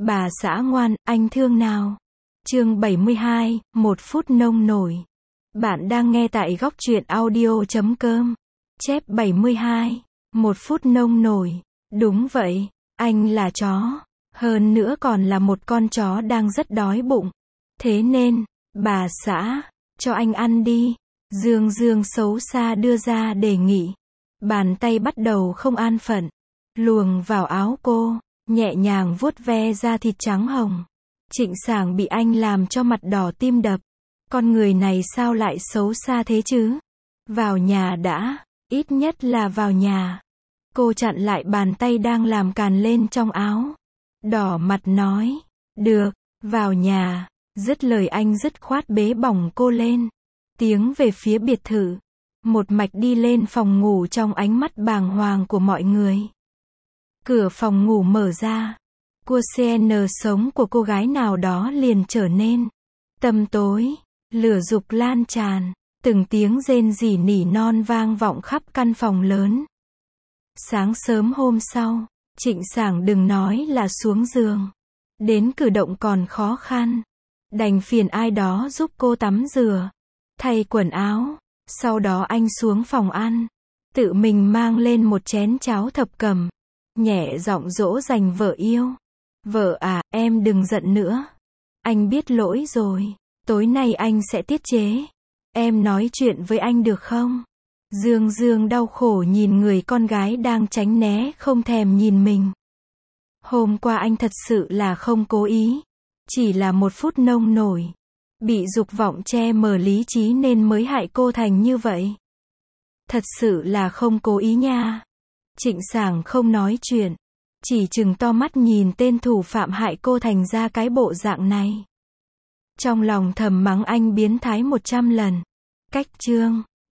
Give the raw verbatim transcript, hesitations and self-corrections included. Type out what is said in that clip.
Bà xã ngoan, anh thương nào. Chương bảy mươi hai, một phút nông nổi. Bạn đang nghe tại góc truyện audio chấm com. Chép bảy mươi hai, một phút nông nổi. Đúng vậy, anh là chó. Hơn nữa còn là một con chó đang rất đói bụng. Thế nên, bà xã, cho anh ăn đi. Dương Dương xấu xa đưa ra đề nghị. Bàn tay bắt đầu không an phận. Luồng vào áo cô, nhẹ nhàng vuốt ve da thịt trắng hồng. Trịnh Sảng bị anh làm cho mặt đỏ tim đập. Con người này sao lại xấu xa thế chứ? Vào nhà đã, ít nhất là vào nhà. Cô chặn lại bàn tay đang làm càn lên trong áo. Đỏ mặt nói, được, vào nhà. Dứt lời anh dứt khoát bế bỏng cô lên. Tiếng về phía biệt thự. Một mạch đi lên phòng ngủ trong ánh mắt bàng hoàng của mọi người. Cửa phòng ngủ mở ra. Cua xê en sống của cô gái nào đó liền trở nên tăm tối, lửa dục lan tràn, từng tiếng rên rỉ nỉ non vang vọng khắp căn phòng lớn. Sáng sớm hôm sau, Trịnh Sảng đừng nói là xuống giường, đến cử động còn khó khăn, đành phiền ai đó giúp cô tắm rửa, thay quần áo, sau đó anh xuống phòng ăn, tự mình mang lên một chén cháo thập cẩm, nhẹ giọng dỗ dành vợ yêu. Vợ à, em đừng giận nữa. Anh biết lỗi rồi. Tối nay anh sẽ tiết chế. Em nói chuyện với anh được không? Dương Dương đau khổ nhìn người con gái đang tránh né không thèm nhìn mình. Hôm qua anh thật sự là không cố ý. Chỉ là một phút nông nổi. Bị dục vọng che mờ lý trí nên mới hại cô thành như vậy. Thật sự là không cố ý nha. Trịnh Sảng không nói chuyện. Chỉ chừng to mắt nhìn tên thủ phạm hại cô thành ra cái bộ dạng này. Trong lòng thầm mắng anh biến thái một trăm lần. Cách chương